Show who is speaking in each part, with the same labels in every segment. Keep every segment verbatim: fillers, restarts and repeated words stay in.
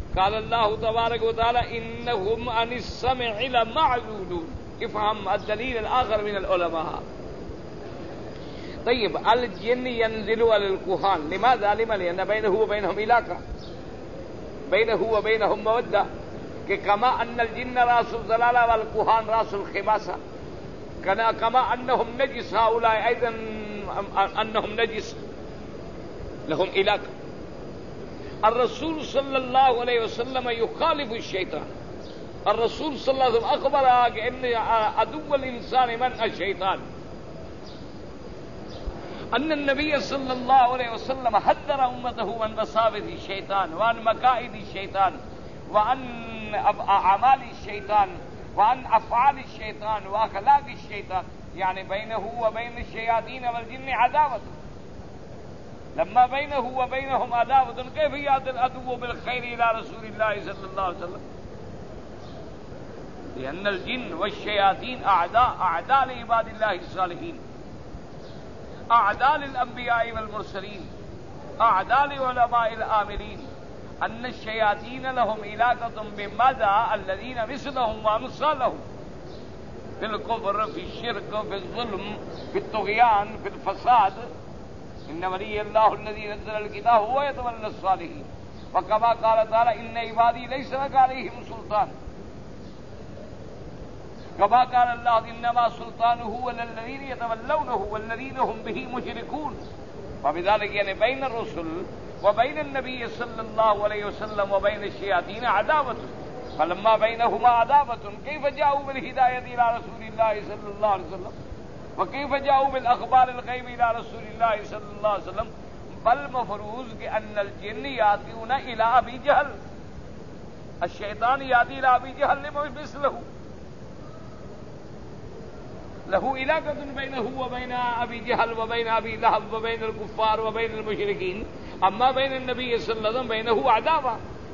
Speaker 1: قال الله تبارك وتعالى إنهم عن السمع لمعزولون. افهم الدليل الآخر من العلماء. طيب الجن ينزل على الكهان، لماذا؟ لما لأن بينه وبينهم علاقة، بينه وبينهم مودة، كما أن الجن راس الضلالة والكهان راس الخباثة، كما أنهم نجس هؤلاء أيضا أنهم نجس لهم علاقة. الرسول صلى الله عليه وسلم يخالف الشيطان. الرسول صلى الله عليه وسلم أخبر أن عدو الإنسان من الشيطان، أن النبي صلى الله عليه وسلم حذر أمته من مصابة الشيطان وعن مكائد الشيطان وعن أعمال الشيطان وعن أفعال الشيطان وأخلاق الشيطان، يعني بينه وبين الشياطين والجن عداوة. لما بينه وبينهم عداوة كيف يأتي العدو بالخير إلى رسول الله صلى الله عليه وسلم؟ لأن الجن والشياطين أعداء، أعداء لعباد الله الصالحين، أعداء للأنبياء والمرسلين، أعداء لعلماء العاملين. أن الشياطين لهم علاقة بمدى الذين مثلهم وأمثالهم في الكفر، في الشرك، في الظلم، في الطغيان، في الفساد. إن ولي الله الذي نزل الكتاب هو يتولى الصالحين. وكما قال تعالى إن عبادي ليس لك عليهم سلطان، كما قال الله إنما سلطانه على الذين يتولونه والذين هم به مشركون. وبذلك يعني بين الرسل وبين النبي صلى الله عليه وسلم وبين الشياطين عداوة. فلما بينهما عداوة كيف جاءوا بالهداية إلى رسول الله صلى الله عليه وسلم؟ وكيف جاءوا بالأخبار الغيب إلى رسول الله صلى الله عليه وسلم؟ بل مفروض أن الجن يأتون إلى أبي جهل، الشيطان يأتي إلى أبي جهل مثله، له علاقة بينه وبين أبي جهل وبين أبي لهب وبين الكفار وبين المشركين. أما بين النبي صلى الله عليه وسلم بينه عداوة.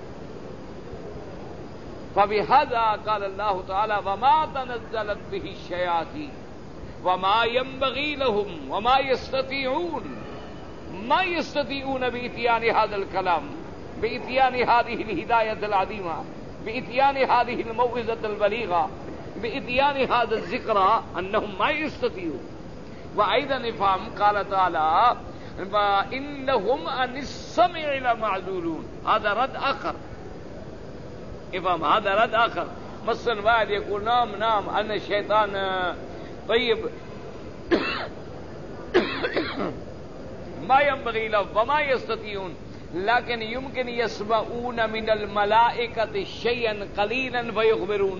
Speaker 1: فبهذا قال الله تعالى وما تنزلت به الشياطين وما ينبغي لهم وما يستطيعون، ما يستطيعون بإتيان هذا الكلام، بإتيان هذه الهداية العظيمة، بإتيان هذه الموعظة البليغة، بإتيان هذا الذكر، أنهم ما يستطيعون. وأيضا نفهم قال تعالى وإنهم عن السمع لمعزولون. هذا رد آخر، افهم هذا رد آخر. مثلا واحد يقول نعم نعم أن الشيطان طيب ما ينبغي له وما يستطيعون، لكن يمكن يسمعون من الملائكة شيئا قليلا فيخبرون،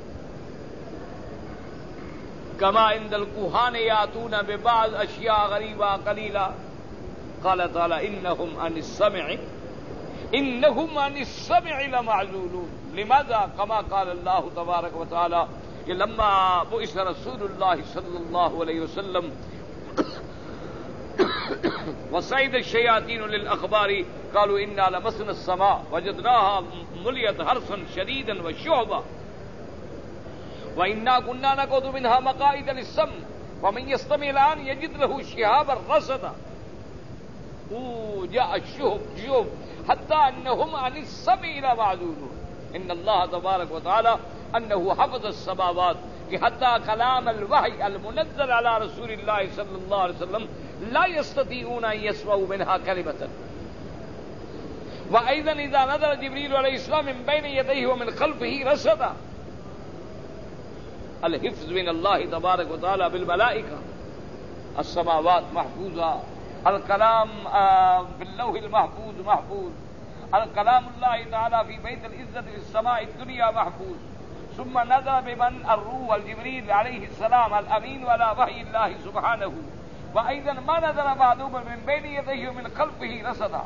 Speaker 1: كما عند الكهان يأتون ببعض أشياء غريبة قليلة. قال تعالى إنهم عن السمع إنهم عن السمع لمعزولون. لماذا؟ كما قال الله تبارك وتعالى لما بعث رسول الله صلى الله عليه وسلم وصعد الشياطين للأخبار قالوا إنا لمسنا السماء وجدناها مليت حرسا شديدا وشعبا وإنا كنا نقعد منها مقاعد للسمع ومن يستمع الآن يجد له شهابا رصدا. جاء الشهب شهب حتى أنهم عن السمع لمعزولون. إن الله تبارك وتعالى أنه حفظ السماوات، حتى كلام الوحي المنزل على رسول الله صلى الله عليه وسلم لا يستطيعون أن يسمعوا منها كلمة. وأيضا إذا نزل جبريل عليه السلام من بين يديه ومن خلفه رصدا. الحفظ من الله تبارك وتعالى بالملائكة، السماوات محفوظة، الكلام في اللوح المحفوظ محفوظ، الكلام الله تعالى في بيت العزة في السماء الدنيا محفوظ. ثم نزل بمن الروح والجبريل عليه السلام الأمين ولا وحي الله سبحانه. وأيضا ما نزل بعضهم من بين يديه ومن خلفه رصدا.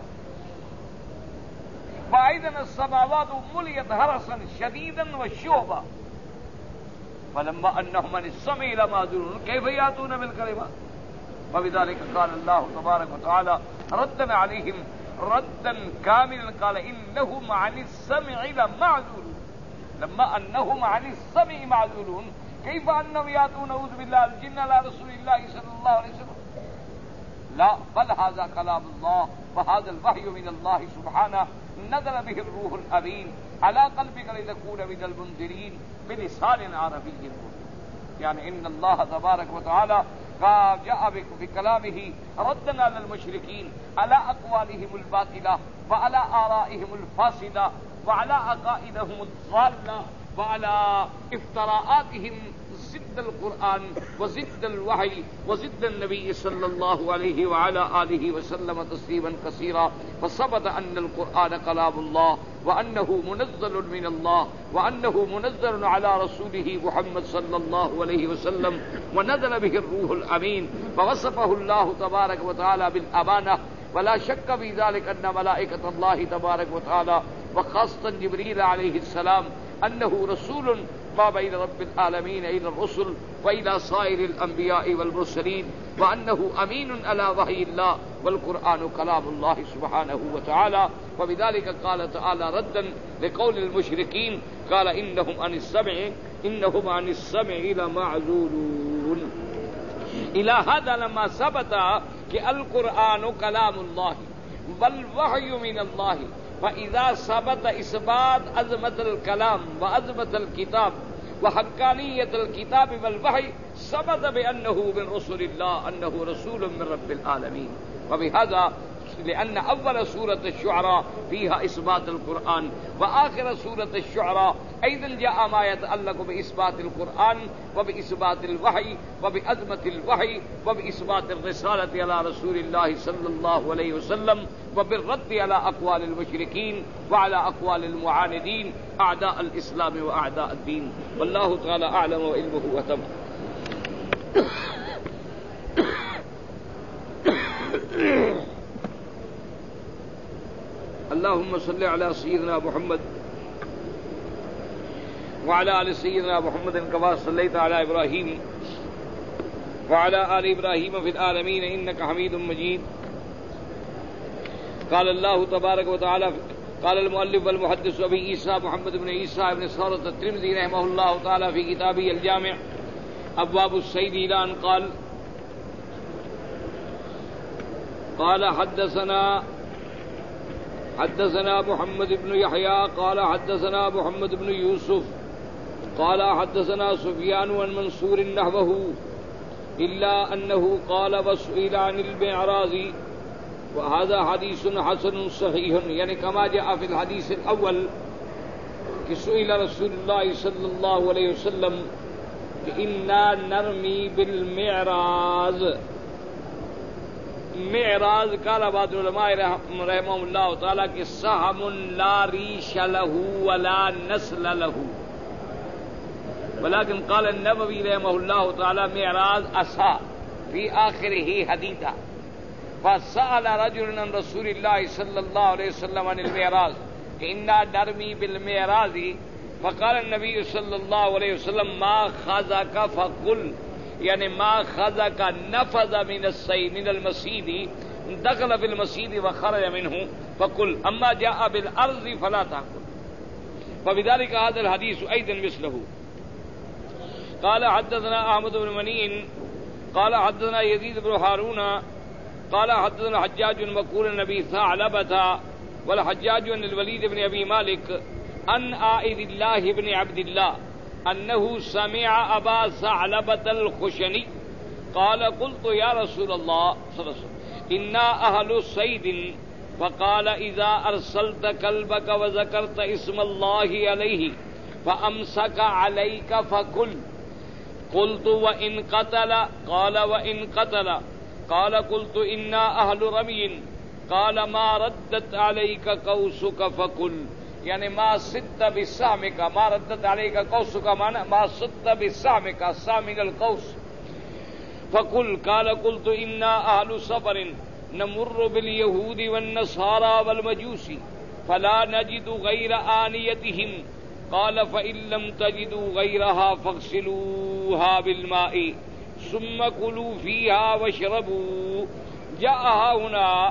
Speaker 1: وأيضا السماوات مليت حرسا شديدا وشعبا. فلما أنهم عن السمع لمعزولون كيف يأتون بالكلمات؟ وبذلك قال الله تبارك وتعالى ردا عليهم ردا كاملا قال إنهم عن السمع لمعزولون. لما أنهم عن السمع معزولون كيف أنهم يأتون أعوذ بالله الجن على رسول الله صلى الله عليه وسلم؟ لا، بل هذا كلام الله وهذا الوحي من الله سبحانه نزل به الروح الامین على قلبك لتكون من المنذرین بلسان عربی مبین. یعنی ان اللہ تبارک و تعالی جاء بكلامه ردا على المشركين على اقوالهم الباطله وعلى آرائهم الفاسده وعلى عقائدهم الضاله وعلى افتراءاتهم ضد القرآن وضد الوحي وضد النبي صلى الله عليه وعلى آله وسلم تسليما كثيرا. فثبت أن القرآن كلام الله وأنه منزل من الله وأنه منزل على رسوله محمد صلى الله عليه وسلم ونزل به الروح الأمين. فوصفه الله تبارك وتعالى بالأمانة. ولا شك في ذلك أن ملائكة الله تبارك وتعالى وخاصة جبريل عليه السلام أنه رسول ما بين رب العالمين إلى الرسل وإلى صائر الأنبياء والمرسلين وأنه أمين على وحي الله والقرآن كلام الله سبحانه وتعالى. وبذلك قال تعالى ردا لقول المشركين قال إنهم عن السمع إنهم عن السمع لمعزولون. إلى هذا لما ثبت کہ القرآن كلام الله والوحي من الله. فإذا ثبت إثبات عظمة الكلام وعظمة الكتاب وحقانية الكتاب والوحي ثبت بأنه من رسل الله أنه رسول من رب العالمين. وبهذا لأن أول سورة الشعراء فيها إثبات القرآن وآخر سورة الشعراء أيضا جاء ما يتعلق بإثبات القرآن وبإثبات الوحي وبعظمة الوحي وبإثبات الرسالة على رسول الله صلى الله عليه وسلم وبالرد على أقوال المشركين وعلى أقوال المعاندين أعداء الإسلام وأعداء الدين. والله تعالى أعلم وعلمه وتم. اللهم صل على سيدنا محمد وعلى آل سيدنا محمد كما صليت على إبراهيم وعلى آل إبراهيم في العالمين إنك حميد مجيد. قال الله تبارك وتعالى قال المؤلف والمحدث أبي عيسى محمد بن عيسى بن صورة الترمذي رحمه الله تعالى في كتابه الجامع أبواب السيد إلى أن قال قال حدثنا حدثنا محمد بن يحيى قال حدثنا محمد بن يوسف قال حدثنا سفيان عن منصور نحوه إلا أنه قال وسئل عن المعراج وهذا حديث حسن صحيح. يعني كما جاء في الحديث الأول کہ سئل رسول الله صلى الله عليه وسلم إنا نرمي بالمعراج. معراج قال بعض العلماء رحمهم الله تعالى کہ سهم لا ريش له ولا نسل له. ولكن قال النووي رحمه الله تعالى معراج عصا في آخره حديثا. فسأل رجل عن رسول الله صلى الله عليه وسلم عن المعراج إنا نرمي بالمعراج فقال النبي صلى الله عليه وسلم ما خذك فقل. يعني ما خذك نفذ من السيد من المسيد دخل في المسيد وخرج منه فقل أما جاء بالأرض فلا تأكل. فبذلك هذا الحديث أيضا مثله. قال حدثنا أحمد بن مني قال حدثنا يزيد بن هارون قال حدثنا حجاج مقول النبي ثعلبة والحجاج عن الوليد بن أبي مالك عن عائذ الله بن عبد الله أنه سمع أبا ثعلبة الخشني قال قلت يا رسول الله صلى الله عليه وسلم إنا أهل صيد فقال إذا أرسلت كلبك وذكرت اسم الله عليه فأمسك عليك فكل. قلت وإن قتل قال وإن قتل قال قلت إنا أهل رمي قال ما ردت عليك قوسك فكل. يعني ما صدت بسهمك ما ردت عليك قوسك معنى ما صدت بسهمك السهم من القوس فكل. قال قلت إنا أهل سفر نمر باليهود والنصارى والمجوس فلا نجد غير آنيتهم قال فإن لم تجدوا غيرها فاغسلوها بالماء ثم كلوا فيها واشربوا. جاء هنا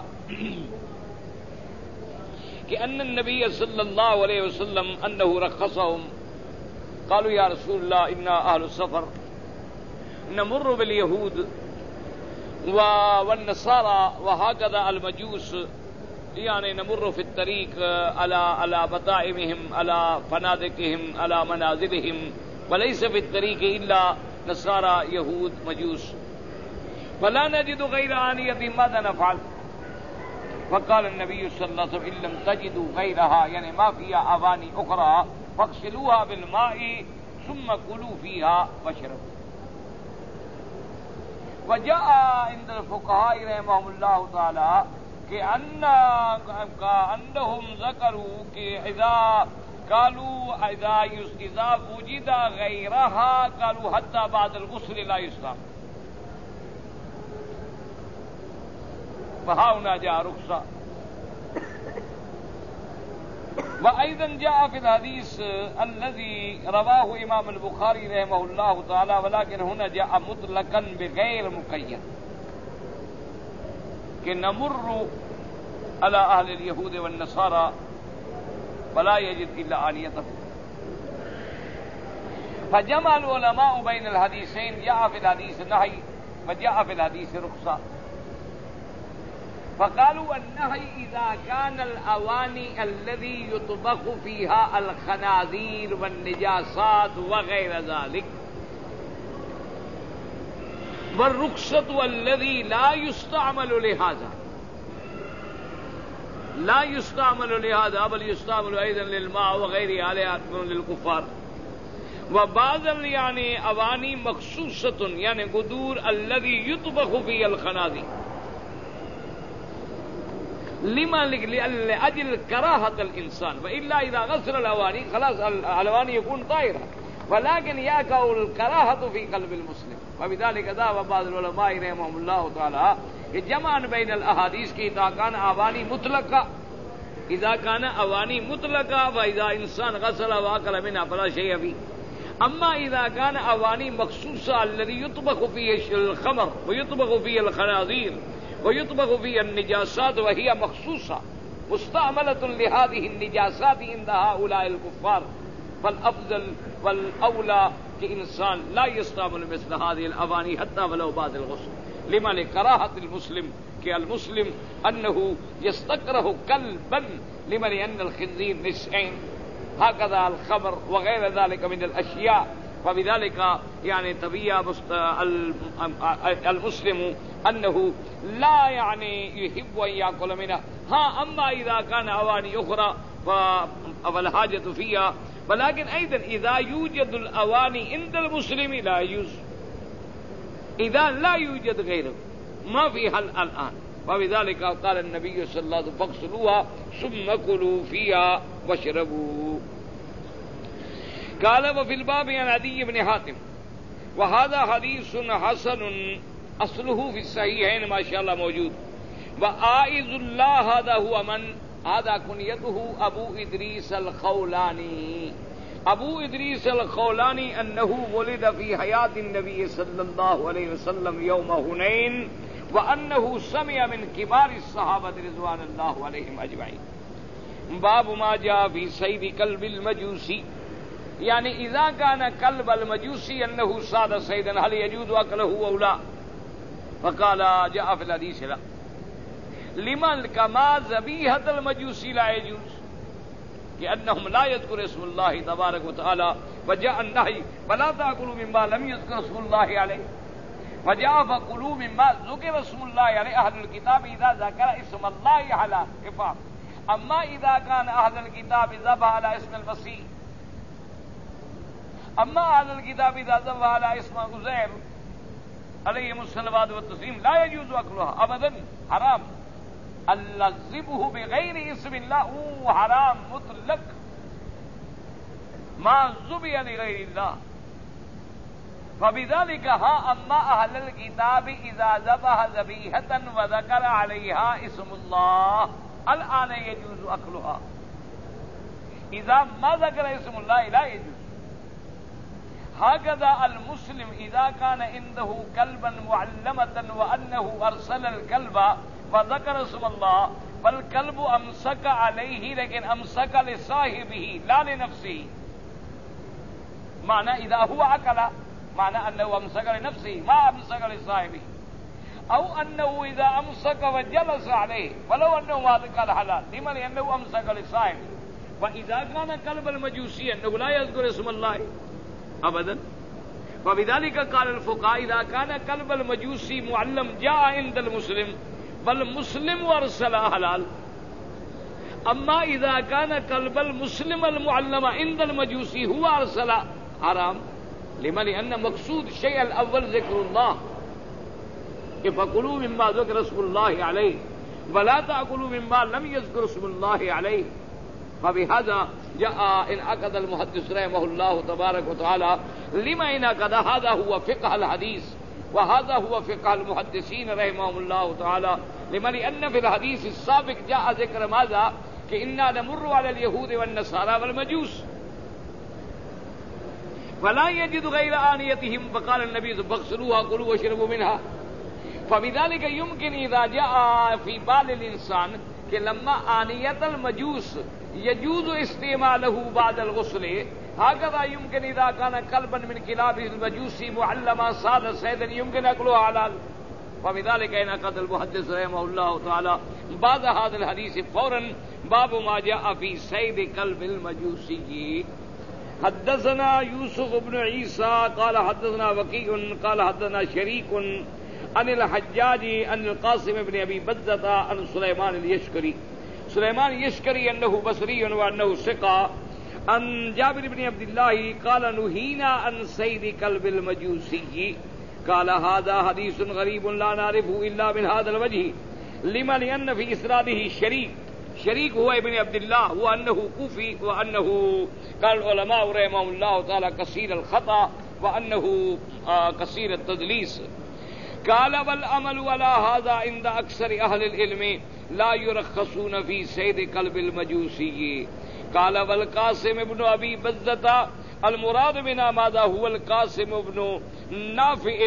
Speaker 1: كأن النبي صلى الله عليه وسلم أنه رخصهم. قالوا يا رسول الله إنا أهل السفر نمر باليهود والنصارى وهكذا المجوس يعني نمر في الطريق على على بطائمهم على فنادقهم على منازلهم وليس في الطريق إلا نصارى يهود مجوس فلا نجد غير آنية ماذا نفعل؟ فقال النبي صلى الله عليه وسلم إن لم تجدوا غيرها يعني ما فيها أواني أخرى فاغسلوها بالماء ثم كلوا فيها واشربوا. وجاء عند الفقهاء رحمهم الله تعالى کہ ان انهم ذکروا کہ اذا قالوا اذا اذا وجد غيرها قالوا حتى بعد الغسل لا يستعمل. فهنا جاء رخصة. وأيضا جاء في الحديث الذي رواه إمام البخاري رحمه الله تعالى ولكن هنا جاء مطلقا بغير مقيد کہ نمر على أهل اليهود والنصارى ولا يجد إلا آنيته. فجمع العلماء بين الحديثين جاء في الحديث نهي وجاء في الحديث رخصة. فقالوا النهي إذا كان الأواني الذي يطبخ فيها الخنازير والنجاسات وغير ذلك والرخصة الذي لا يستعمل لهذا لا يستعمل لهذا بل يستعمل أيضا للماء وغيره آلهة للكفار. وبعض يعني أواني مخصوصة يعني قدور الذي يطبخ فيه الخنازير لما لأجل كراهة الإنسان وإلا إذا غسل الأواني خلاص الأواني يكون طاهرة ولكن يقع الكراهة في قلب المسلم. وبذلك ذهب بعض العلماء رحمهم الله تعالى جمعا بين الأحاديث کی إذا كان أواني مطلقة إذا كان أواني مطلقة وإذا إنسان غسل وأكل منها فلا شيء فيه. أما إذا كان أواني مخصوصة الذي يطبخ فيه الخمر ويطبخ فيه الخنازير ويطبخ فيها النجاسات وهي مخصوصة مستعملة لهذه النجاسات عند هؤلاء الكفار فالأفضل والأولى كإنسان لا يستعمل مثل هذه الأواني حتى ولو بعد الغسل لما لكراهة المسلم كالمسلم أنه يستكره كلبا لمن أن الخنزير نسعين هكذا الخمر وغير ذلك من الأشياء. فبذلك يعني تبيا المسلم أنه لا يعني يحب أن يأكل منها. ها أما إذا كان أواني أخرى فالحاجة فيها ولكن أيضا إذا يوجد الأواني عند المسلم لا يجوز إذا لا يوجد غيره ما في حل الآن. وبذلك قال النبي صلى الله عليه وسلم فاغسلوها ثم كلوا فيها واشربوا. قال وفي الباب عن عدي بن حاتم وهذا حديث حسن أصله في الصحيحين ما شاء الله موجود. وآئذ الله هذا هو من هذا كنيته أبو إدريس الخولاني. أبو إدريس الخولاني أنه ولد في حياة النبي صلى الله عليه وسلم يوم هنين وأنه سمع من كبار الصحابة رضوان الله عليهم أجمعين. باب ما جاء في صيد كلب المجوسي يعني إذا كان كلب المجوسي أنه صاد صيدا هل يجوز أكله أو لا؟ فقال جاء في الحديث لا لمن كما ذبيحة المجوسي لا يجوز لأنهم لا يذكر اسم الله تبارك وتعالى. وجاء النهي فلا تأكلوا مما لم يذكر اسم الله عليه وجاء فكلوا مما ذكر اسم الله عليه. أهل الكتاب إذا ذكر اسم الله على كفار. أما إذا كان أهل الكتاب ذبح على اسم المسيح أما أهل الكتاب إذا ذبح على اسم عزير عليهم الصلوات والتسليم لا يجوز أكلها أبدا حرام. اللذبه بغير اسم الله هو حرام مطلق ما ذبح لغير الله. فبذلك ها أما أهل الكتاب إذا ذبح ذبيحة وذكر عليها اسم الله الآن يجوز أكلها. إذا ما ذكر اسم الله لا يجوز. هكذا المسلم إذا كان عنده كلبا معلمة وأنه أرسل الكلب فذكر اسم الله فالكلب أمسك عليه لكن أمسك لصاحبه لا لنفسه. معنى إذا هو أكل معنى أنه أمسك لنفسه ما أمسك لصاحبه. او انه اذا امسك وجلس عليه ولو انه ما قال حلال لما لانه امسك للصائم. واذا كان قلب المجوسي انه لا يذكر اسم الله ابدا. فبذلك قال الفقهاء اذا كان قلب المجوسي معلم جاء عند المسلم فالمسلم وارسل حلال. اما اذا كان قلب المسلم المعلم عند المجوسي هو ارسل حرام. لما لان مقصود الشيء الاول ذكر الله فكلوا مما ذكر اسم الله عليه ولا تأكلوا مما لم يذكر اسم الله عليه. فبهذا جاء انعقد المحدث رحمه الله تبارك وتعالى لما انعقد هذا هو فقه الحديث وهذا هو فقه المحدثين رحمهم الله تعالى. لما لأن في الحديث السابق جاء ذكر ماذا كإنا نمر على اليهود والنصارى والمجوس فلا يجد غير آنيتهم فقال النبي فاغسلوها كلوا واشربوا منها. فبذلك يمكن إذا جاء في بال الإنسان کہ لما آنية المجوس يجوز استعماله بعد الغسل هكذا يمكن إذا كان قلبا من كلاب المجوس معلما صاد صيدا يمكن أكله حلال. فبذلك انعقد المحدث رحمه الله تعالى بعد هذا الحديث فورا باب ما جاء في صيد قلب المجوسي. حدثنا يوسف بن عيسى قال حدثنا وكيع قال حدثنا شريك عن الحجاج عن القاسم بن ابي بزة عن سليمان اليشكري سليمان اليشكري انه بصري وانه ثقة عن جابر بن عبد الله قال نهينا عن صيد قلب المجوسي. قال هذا حديث غريب لا نعرفه الا من هذا الوجه. لما لان في اسناده شريك شريك هو ابن عبد الله وانه كوفي وانه قال العلماء رحمهم الله تعالى كثير الخطأ وانه كثير التدليس. قال والعمل على هذا عند اکثر اهل العلم لا يرخصون في صيد قلب المجوسي. قال والقاسم ابن ابي بزة المراد بنا ماذا هو القاسم ابن نافع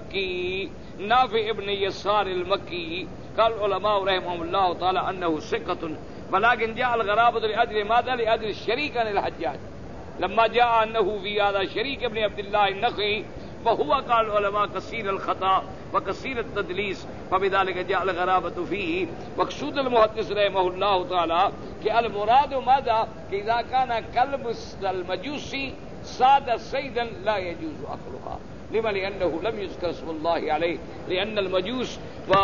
Speaker 1: المكي نافع ابن يسار المكي. قال العلماء رحمهم الله تعالى انه ثقة ولكن جاء الغرابة لأجل ماذا لأجل الشريك عن الحجاج لما جاء انه في هذا شريك ابن عبد الله النخعي وهو قال العلماء كثير الخطأ وكثير التدليس. فبذلك جاء الغرابة فيه. مقصود المحدث رحمه الله تعالى کہ المراد ماذا کہ اذا كان قلب المجوسي صاد صيدا لا يجوز اكلها. لما لانه لم يذكر اسم الله عليه لان المجوس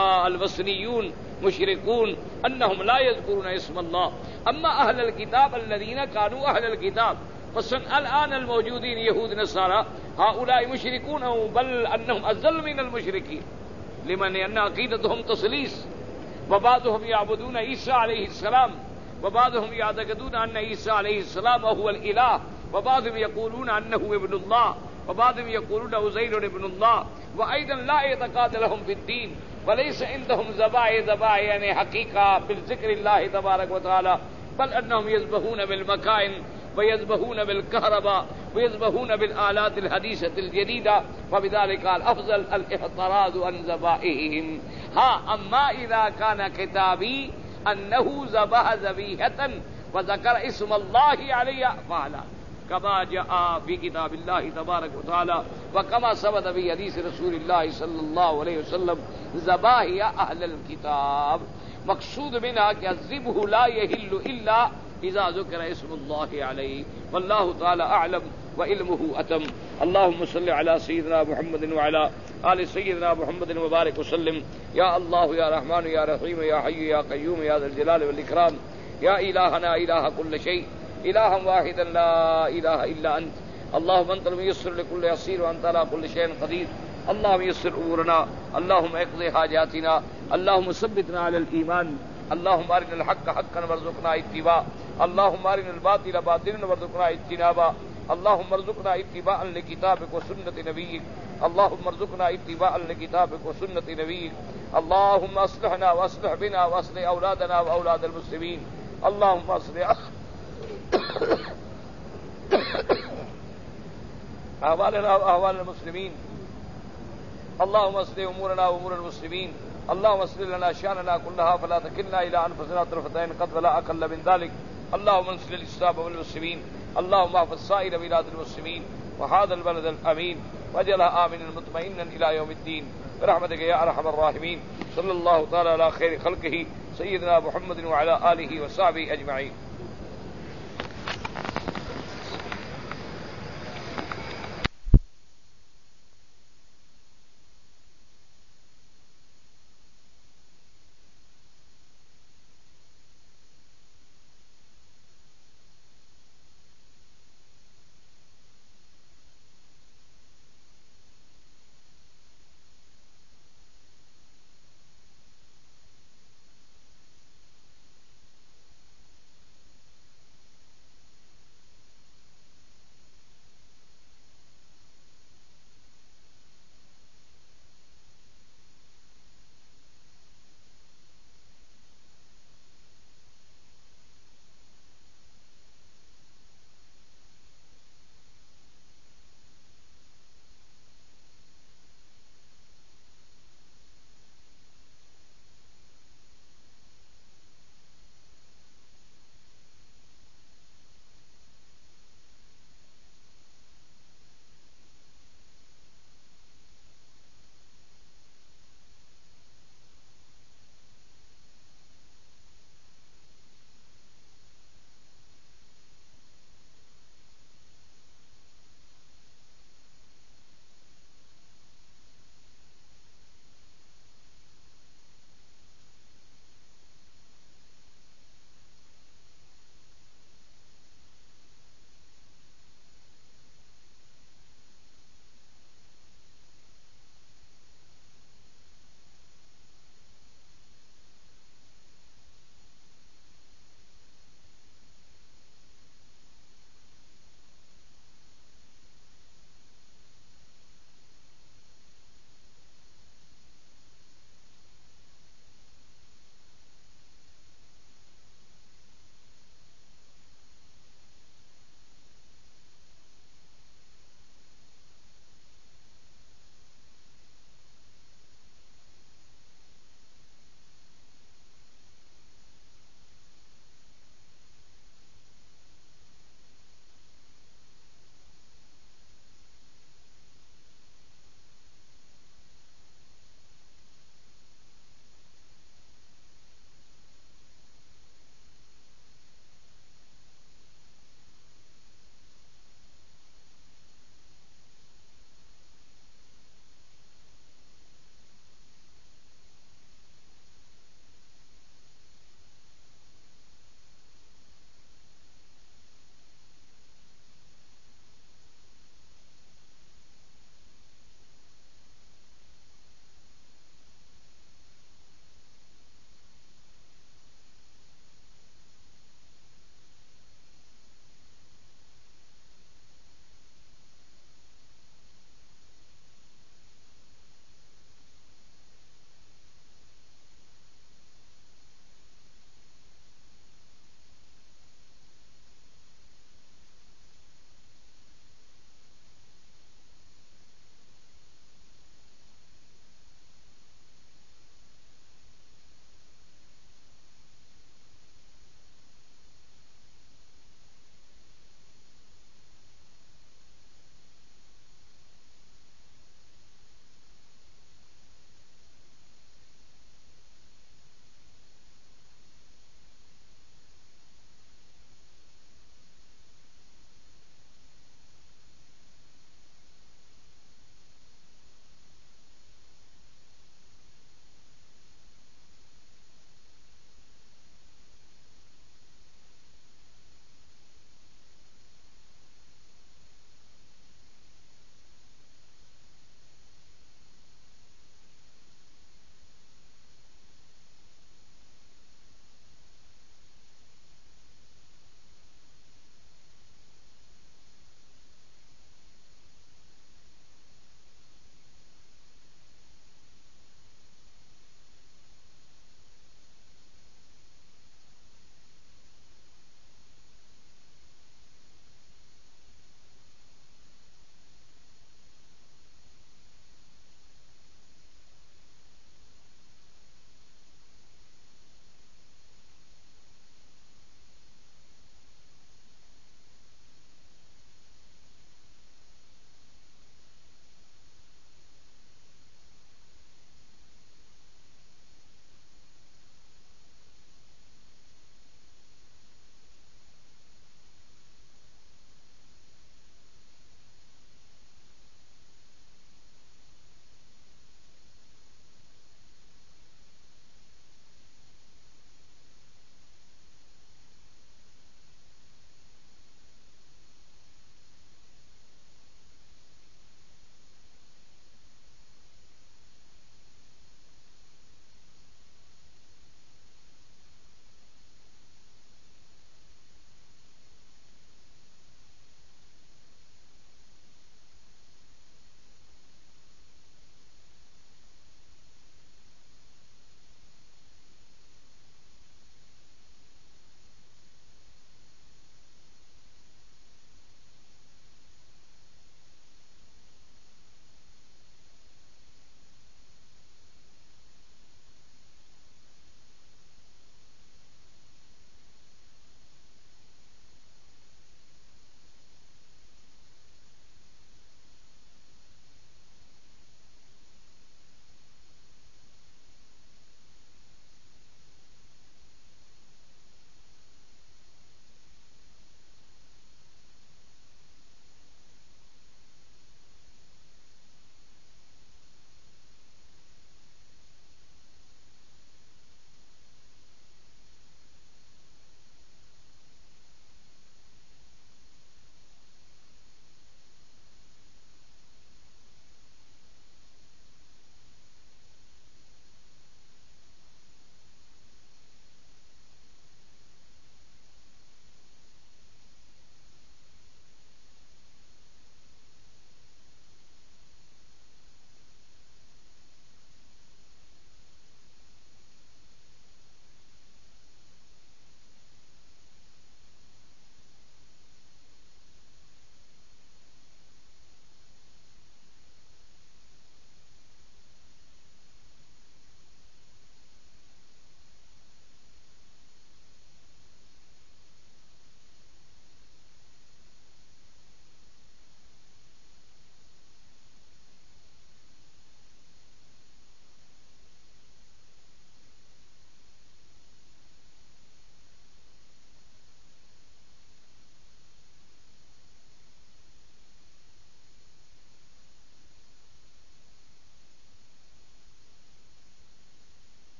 Speaker 1: والوثنيون مشركون انهم لا يذكرون اسم الله. اما اهل الكتاب الذين كانوا اهل الكتاب الآن الموجودين يهود نصارى هؤلاء مشركون بل أنهم أذل من المشركين. لمن أن عقيدتهم تثليث وبعضهم يعبدون عيسى عليه السلام وبعضهم يعتقدون أن عيسى عليه السلام هو الإله وبعضهم يقولون أنه ابن الله وبعضهم يقولون عزير ابن الله. وأيضا لا اعتقاد لهم في الدين وليس عندهم ذبائح ذبائح يعني حقيقة بالذكر الله تبارك وتعالى بل أنهم يذبحون بالمكائن ويذبحون بالكهرباء ويذبحون بالآلات الحديثة الجديدة. فبذلك الأفضل الاحتراز عن ذبائحهم. ها أما إذا كان كتابي أنه ذبح ذبيحة وذكر اسم الله عليها فعلا كما جاء في كتاب الله تبارك وتعالى وكما ثبت في حديث رسول الله صلى الله عليه وسلم ذبائح أهل الكتاب. مقصود منها کہ الذبح لا يحل إلا إذا ذكر اسم الله عليه. والله تعالى أعلم وعلمه أتم. اللهم صل على سيدنا محمد وعلى آل سيدنا محمد وبارك وسلم. يا الله يا رحمن يا رحيم يا حي يا قيوم يا ذا الجلال والإكرام يا إلهنا إله كل شيء إلها واحدا لا إله إلا أنت. اللهم أنت الميسر لكل يسير وأنت على كل شيء قدير. اللهم يسر أمورنا اللهم اقضي حاجاتنا اللهم ثبتنا على الإيمان اللهم أرنا الحق حقا وارزقنا اتباعه اللهم أرنا الباطل باطلا وارزقنا اجتنابه اللهم ارزقنا اتباعا لكتابك وسنة نبيك اللهم ارزقنا اتباعا لكتابك وسنة نبيك. اللهم أصلحنا وأصلح بنا وأصلح أولادنا وأولاد المسلمين. اللهم أصلح أحوالنا وأحوال المسلمين. اللهم اصلح أمورنا وأمور المسلمين. اللهم اصلح لنا شأننا كلها فلا تكلنا إلى أنفسنا طرفة عين قد ولا أقل من ذلك. اللهم انصر الإسلام والمسلمين. اللهم احفظ سائر بلاد المسلمين وهذا البلد الأمين واجعلها آمنا مطمئنا إلى يوم الدين. برحمتك يا ارحم الراحمين. صلی اللہ تعالی علی خیر خلقہ سیدنا محمد وعلی آلہ وصحبہ اجمعین.